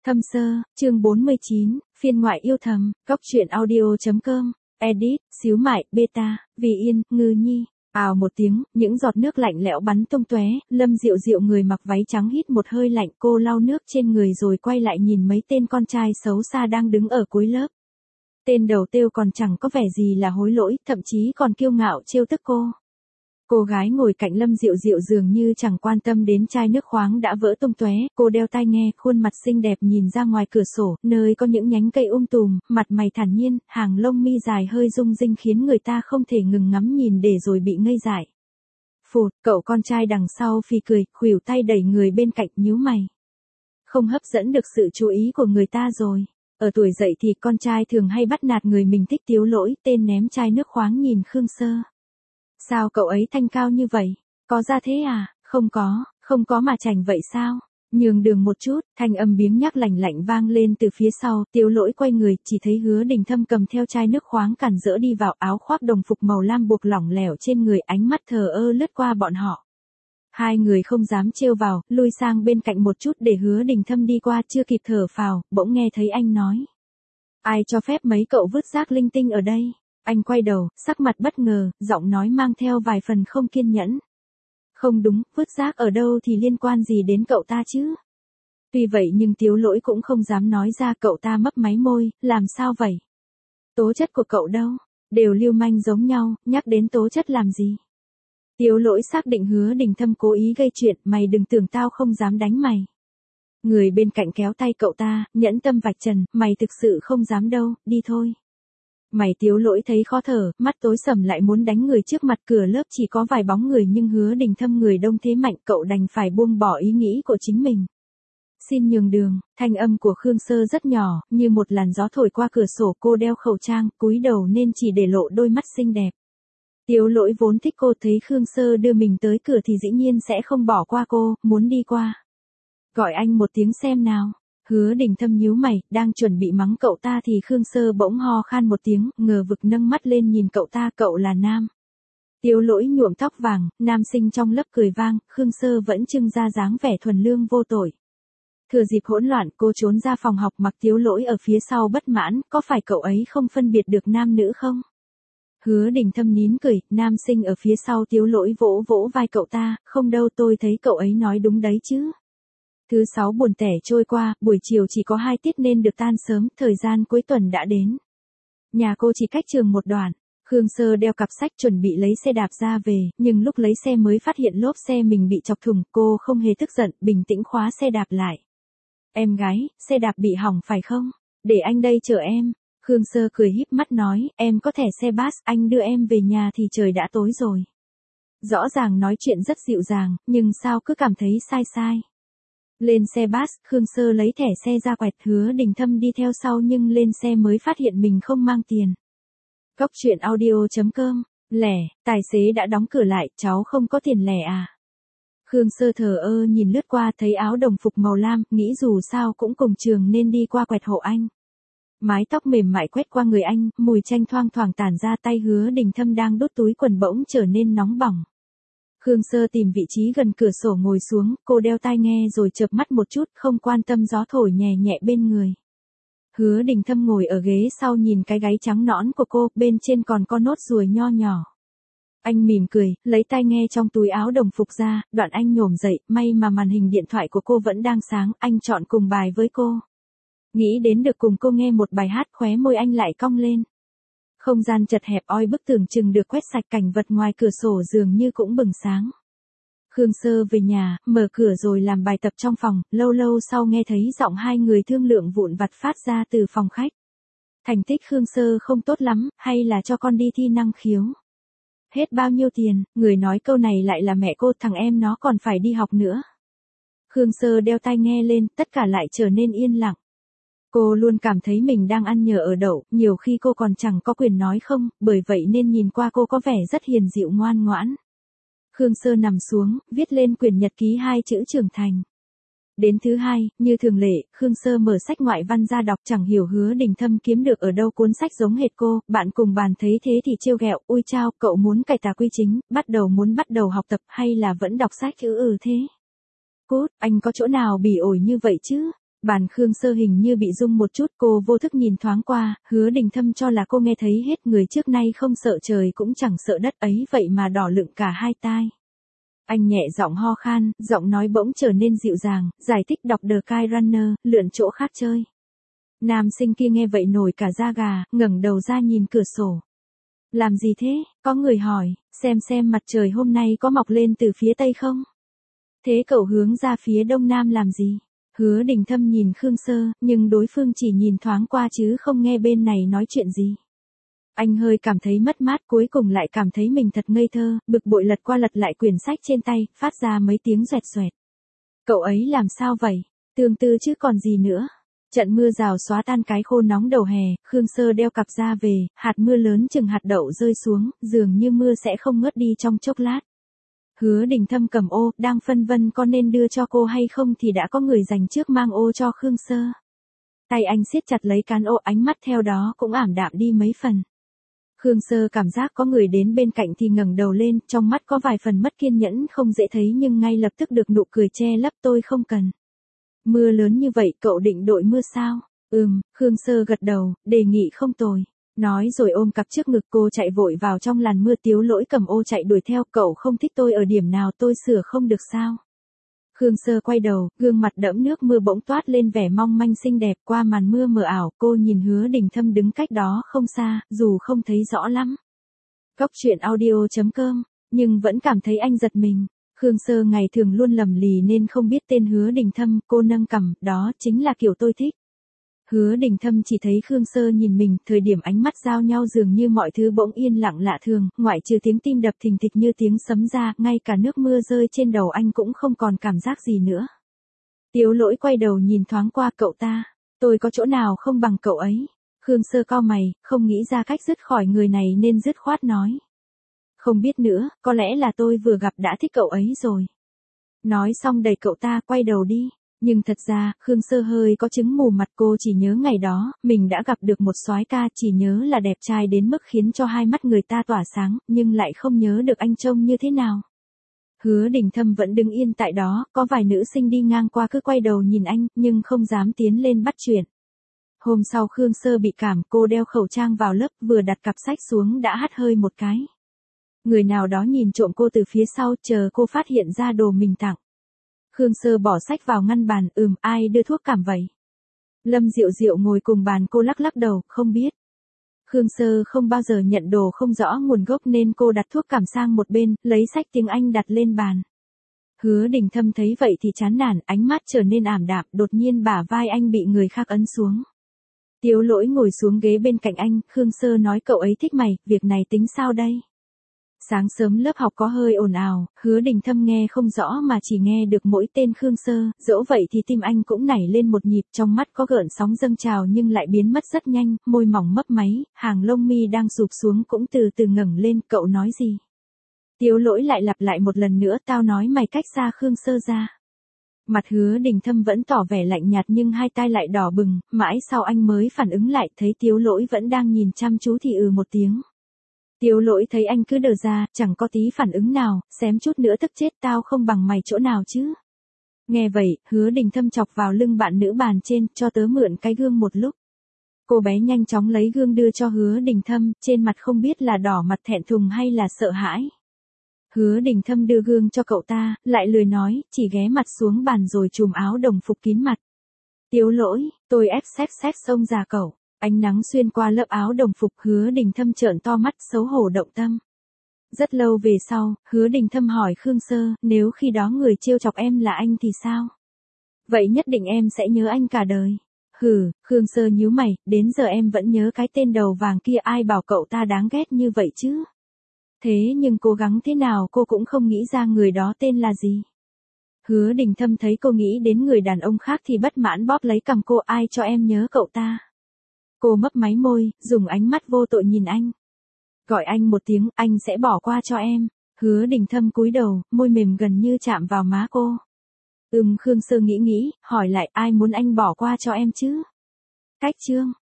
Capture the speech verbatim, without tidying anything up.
Thâm sơ, chương bốn mươi chín, phiên ngoại yêu thầm, góc truyện audio.com, edit, xíu mại, beta, vì yên, ngư nhi. Ào một tiếng, những giọt nước lạnh lẽo bắn tung tóe, Lâm Diệu Diệu người mặc váy trắng hít một hơi lạnh, cô lau nước trên người rồi quay lại nhìn mấy tên con trai xấu xa đang đứng ở cuối lớp. Tên đầu têu còn chẳng có vẻ gì là hối lỗi, thậm chí còn kiêu ngạo trêu tức cô. Cô gái ngồi cạnh Lâm Diệu Diệu dường như chẳng quan tâm đến chai nước khoáng đã vỡ tung tóe, cô đeo tai nghe, khuôn mặt xinh đẹp nhìn ra ngoài cửa sổ, nơi có những nhánh cây um tùm, mặt mày thản nhiên, hàng lông mi dài hơi rung rinh khiến người ta không thể ngừng ngắm nhìn để rồi bị ngây dại. Phụt, cậu con trai đằng sau phì cười, khuỷu tay đẩy người bên cạnh, nhíu mày. Không hấp dẫn được sự chú ý của người ta rồi. Ở tuổi dậy thì con trai thường hay bắt nạt người mình thích. Tiếu Lỗi, tên ném chai nước khoáng nhìn Khương Sơ. Sao cậu ấy thanh cao như vậy? Có ra thế à? Không có, không có mà chảnh vậy sao? Nhường đường một chút, thanh âm biếng nhác lạnh lạnh vang lên từ phía sau, Tiếu Lỗi quay người, chỉ thấy Hứa Đình Thâm cầm theo chai nước khoáng cản rỡ đi vào, áo khoác đồng phục màu lam buộc lỏng lẻo trên người, ánh mắt thờ ơ lướt qua bọn họ. Hai người không dám trêu vào, lui sang bên cạnh một chút để Hứa Đình Thâm đi qua, chưa kịp thở phào, bỗng nghe thấy anh nói. Ai cho phép mấy cậu vứt rác linh tinh ở đây? Anh quay đầu, sắc mặt bất ngờ, giọng nói mang theo vài phần không kiên nhẫn. Không đúng, vứt rác ở đâu thì liên quan gì đến cậu ta chứ? Tuy vậy nhưng Tiếu Lỗi cũng không dám nói ra, cậu ta mấp máy môi, làm sao vậy? Tố chất của cậu đâu? Đều lưu manh giống nhau, nhắc đến tố chất làm gì? Tiếu Lỗi xác định Hứa Đình Thâm cố ý gây chuyện, mày đừng tưởng tao không dám đánh mày. Người bên cạnh kéo tay cậu ta, nhẫn tâm vạch trần, mày thực sự không dám đâu, đi thôi. Mày Tiếu Lỗi thấy khó thở, mắt tối sầm lại muốn đánh người trước mặt, cửa lớp chỉ có vài bóng người nhưng Hứa Đình Thâm người đông thế mạnh, cậu đành phải buông bỏ ý nghĩ của chính mình. Xin nhường đường, thanh âm của Khương Sơ rất nhỏ, như một làn gió thổi qua cửa sổ, cô đeo khẩu trang, cúi đầu nên chỉ để lộ đôi mắt xinh đẹp. Tiếu Lỗi vốn thích cô, thấy Khương Sơ đưa mình tới cửa thì dĩ nhiên sẽ không bỏ qua cô, muốn đi qua. Gọi anh một tiếng xem nào. Hứa Đình Thâm nhíu mày, đang chuẩn bị mắng cậu ta thì Khương Sơ bỗng ho khan một tiếng, ngờ vực nâng mắt lên nhìn cậu ta, cậu là nam. Tiếu Lỗi nhuộm tóc vàng, nam sinh trong lớp cười vang, Khương Sơ vẫn trưng ra dáng vẻ thuần lương vô tội. Thừa dịp hỗn loạn, cô trốn ra phòng học, mặc Tiếu Lỗi ở phía sau bất mãn, có phải cậu ấy không phân biệt được nam nữ không? Hứa Đình Thâm nín cười, nam sinh ở phía sau Tiếu Lỗi vỗ vỗ vai cậu ta, không đâu, tôi thấy cậu ấy nói đúng đấy chứ. Thứ sáu buồn tẻ trôi qua, buổi chiều chỉ có hai tiết nên được tan sớm, thời gian cuối tuần đã đến. Nhà cô chỉ cách trường một đoạn. Khương Sơ đeo cặp sách chuẩn bị lấy xe đạp ra về, nhưng lúc lấy xe mới phát hiện lốp xe mình bị chọc thủng, cô không hề tức giận, bình tĩnh khóa xe đạp lại. Em gái, xe đạp bị hỏng phải không? Để anh đây chở em. Khương Sơ cười híp mắt nói, em có thẻ xe bus, anh đưa em về nhà thì trời đã tối rồi. Rõ ràng nói chuyện rất dịu dàng, nhưng sao cứ cảm thấy sai sai. Lên xe bus, Khương Sơ lấy thẻ xe ra quẹt, Hứa Đình Thâm đi theo sau nhưng lên xe mới phát hiện mình không mang tiền. Góc truyện audio.com, lẻ, tài xế đã đóng cửa lại, cháu không có tiền lẻ à? Khương Sơ thờ ơ nhìn lướt qua, thấy áo đồng phục màu lam, nghĩ dù sao cũng cùng trường nên đi qua quẹt hộ anh. Mái tóc mềm mại quét qua người anh, mùi chanh thoang thoảng tản ra, tay Hứa Đình Thâm đang đút túi quần bỗng trở nên nóng bỏng. Khương Sơ tìm vị trí gần cửa sổ ngồi xuống, cô đeo tai nghe rồi chợp mắt một chút, không quan tâm gió thổi nhẹ nhẹ bên người. Hứa Đình Thâm ngồi ở ghế sau nhìn cái gáy trắng nõn của cô, bên trên còn có nốt ruồi nho nhỏ. Anh mỉm cười, lấy tai nghe trong túi áo đồng phục ra, đoạn anh nhổm dậy, may mà màn hình điện thoại của cô vẫn đang sáng, anh chọn cùng bài với cô. Nghĩ đến được cùng cô nghe một bài hát, khóe môi anh lại cong lên. Không gian chật hẹp oi, bức tường chừng được quét sạch, cảnh vật ngoài cửa sổ dường như cũng bừng sáng. Khương Sơ về nhà, mở cửa rồi làm bài tập trong phòng, lâu lâu sau nghe thấy giọng hai người thương lượng vụn vặt phát ra từ phòng khách. Thành tích Khương Sơ không tốt lắm, hay là cho con đi thi năng khiếu? Hết bao nhiêu tiền? Người nói câu này lại là mẹ cô, thằng em nó còn phải đi học nữa. Khương Sơ đeo tai nghe lên, tất cả lại trở nên yên lặng. Cô luôn cảm thấy mình đang ăn nhờ ở đậu, nhiều khi cô còn chẳng có quyền nói không, bởi vậy nên nhìn qua cô có vẻ rất hiền dịu ngoan ngoãn. Khương Sơ nằm xuống, viết lên quyển nhật ký hai chữ trưởng thành. Đến thứ hai, như thường lệ, Khương Sơ mở sách ngoại văn ra đọc, chẳng hiểu Hứa Đình Thâm kiếm được ở đâu cuốn sách giống hệt cô, bạn cùng bàn thấy thế thì trêu ghẹo, ui chao, cậu muốn cải tà quy chính, bắt đầu muốn bắt đầu học tập hay là vẫn đọc sách chứ ừ thế. Cút, anh có chỗ nào bỉ ổi như vậy chứ? Bàn Khương Sơ hình như bị rung một chút, cô vô thức nhìn thoáng qua, Hứa Đình Thâm cho là cô nghe thấy hết, người trước nay không sợ trời cũng chẳng sợ đất ấy vậy mà đỏ lựng cả hai tai. Anh nhẹ giọng ho khan, giọng nói bỗng trở nên dịu dàng, giải thích đọc The Kite Runner, lượn chỗ khác chơi. Nam sinh kia nghe vậy nổi cả da gà, ngẩng đầu ra nhìn cửa sổ. Làm gì thế? Có người hỏi, xem xem mặt trời hôm nay có mọc lên từ phía tây không? Thế cậu hướng ra phía đông nam làm gì? Hứa Đình Thâm nhìn Khương Sơ, nhưng đối phương chỉ nhìn thoáng qua chứ không nghe bên này nói chuyện gì. Anh hơi cảm thấy mất mát, cuối cùng lại cảm thấy mình thật ngây thơ, bực bội lật qua lật lại quyển sách trên tay, phát ra mấy tiếng xoẹt xoẹt. Cậu ấy làm sao vậy? Tương tư chứ còn gì nữa. Trận mưa rào xóa tan cái khô nóng đầu hè, Khương Sơ đeo cặp ra về, hạt mưa lớn chừng hạt đậu rơi xuống, dường như mưa sẽ không ngớt đi trong chốc lát. Hứa Đình Thâm cầm ô, đang phân vân có nên đưa cho cô hay không thì đã có người dành trước mang ô cho Khương Sơ. Tay anh siết chặt lấy cán ô, ánh mắt theo đó cũng ảm đạm đi mấy phần. Khương Sơ cảm giác có người đến bên cạnh thì ngẩng đầu lên, trong mắt có vài phần mất kiên nhẫn không dễ thấy nhưng ngay lập tức được nụ cười che lấp, tôi không cần. Mưa lớn như vậy cậu định đội mưa sao? Ừm, Khương Sơ gật đầu, đề nghị không tồi. Nói rồi ôm cặp trước ngực cô chạy vội vào trong làn mưa, Tiếu Lỗi cầm ô chạy đuổi theo, cậu không thích tôi ở điểm nào tôi sửa không được sao? Khương Sơ quay đầu, gương mặt đẫm nước mưa bỗng toát lên vẻ mong manh xinh đẹp, qua màn mưa mờ ảo, cô nhìn Hứa Đình Thâm đứng cách đó không xa, dù không thấy rõ lắm. Cóc truyện audio chấm com, nhưng vẫn cảm thấy anh giật mình. Khương Sơ ngày thường luôn lầm lì nên không biết tên Hứa Đình Thâm, cô nâng cằm, đó chính là kiểu tôi thích. Hứa Đình Thâm chỉ thấy Khương Sơ nhìn mình, thời điểm ánh mắt giao nhau dường như mọi thứ bỗng yên lặng lạ thường, ngoại trừ tiếng tim đập thình thịch như tiếng sấm ra, ngay cả nước mưa rơi trên đầu anh cũng không còn cảm giác gì nữa. Tiếu Lỗi quay đầu nhìn thoáng qua, cậu ta, tôi có chỗ nào không bằng cậu ấy? Khương Sơ cau mày, không nghĩ ra cách dứt khỏi người này nên dứt khoát nói. Không biết nữa, có lẽ là tôi vừa gặp đã thích cậu ấy rồi. Nói xong đẩy cậu ta quay đầu đi. Nhưng thật ra, Khương Sơ hơi có chứng mù mặt, cô chỉ nhớ ngày đó, mình đã gặp được một soái ca, chỉ nhớ là đẹp trai đến mức khiến cho hai mắt người ta tỏa sáng, nhưng lại không nhớ được anh trông như thế nào. Hứa Đình Thâm vẫn đứng yên tại đó, có vài nữ sinh đi ngang qua cứ quay đầu nhìn anh, nhưng không dám tiến lên bắt chuyện. Hôm sau Khương Sơ bị cảm, cô đeo khẩu trang vào lớp, vừa đặt cặp sách xuống đã hắt hơi một cái. Người nào đó nhìn trộm cô từ phía sau, chờ cô phát hiện ra đồ mình tặng. Khương Sơ bỏ sách vào ngăn bàn, ừm, ai đưa thuốc cảm vậy? Lâm Diệu Diệu ngồi cùng bàn, cô lắc lắc đầu, không biết. Khương Sơ không bao giờ nhận đồ không rõ nguồn gốc nên cô đặt thuốc cảm sang một bên, lấy sách tiếng Anh đặt lên bàn. Hứa Đình Thâm thấy vậy thì chán nản, ánh mắt trở nên ảm đạm, đột nhiên bả vai anh bị người khác ấn xuống. Tiếu Lỗi ngồi xuống ghế bên cạnh anh, Khương Sơ nói cậu ấy thích mày, việc này tính sao đây? Sáng sớm lớp học có hơi ồn ào, Hứa Đình Thâm nghe không rõ mà chỉ nghe được mỗi tên Khương Sơ, dẫu vậy thì tim anh cũng nảy lên một nhịp, trong mắt có gợn sóng dâng trào nhưng lại biến mất rất nhanh, môi mỏng mấp máy, hàng lông mi đang sụp xuống cũng từ từ ngẩng lên, cậu nói gì? Tiếu Lỗi lại lặp lại một lần nữa, tao nói mày cách xa Khương Sơ ra. Mặt Hứa Đình Thâm vẫn tỏ vẻ lạnh nhạt nhưng hai tai lại đỏ bừng, mãi sau anh mới phản ứng lại, thấy Tiếu Lỗi vẫn đang nhìn chăm chú thì ừ một tiếng. Tiếu Lỗi thấy anh cứ đờ ra, chẳng có tí phản ứng nào, xém chút nữa tức chết, tao không bằng mày chỗ nào chứ. Nghe vậy, Hứa Đình Thâm chọc vào lưng bạn nữ bàn trên, cho tớ mượn cái gương một lúc. Cô bé nhanh chóng lấy gương đưa cho Hứa Đình Thâm, trên mặt không biết là đỏ mặt thẹn thùng hay là sợ hãi. Hứa Đình Thâm đưa gương cho cậu ta, lại lười nói, chỉ ghé mặt xuống bàn rồi chùm áo đồng phục kín mặt. Tiếu Lỗi, tôi ép xét xét xông ra cậu. Ánh nắng xuyên qua lớp áo đồng phục, Hứa Đình Thâm trợn to mắt, xấu hổ động tâm. Rất lâu về sau, Hứa Đình Thâm hỏi Khương Sơ, nếu khi đó người trêu chọc em là anh thì sao? Vậy nhất định em sẽ nhớ anh cả đời. Hừ, Khương Sơ nhíu mày, đến giờ em vẫn nhớ cái tên đầu vàng kia, ai bảo cậu ta đáng ghét như vậy chứ? Thế nhưng cố gắng thế nào cô cũng không nghĩ ra người đó tên là gì. Hứa Đình Thâm thấy cô nghĩ đến người đàn ông khác thì bất mãn bóp lấy cằm cô, ai cho em nhớ cậu ta? Cô mấp máy môi, dùng ánh mắt vô tội nhìn anh. Gọi anh một tiếng, anh sẽ bỏ qua cho em. Hứa Đình Thâm cúi đầu, môi mềm gần như chạm vào má cô. Ừm, Khương Sơ nghĩ nghĩ, hỏi lại, ai muốn anh bỏ qua cho em chứ? Cách chương.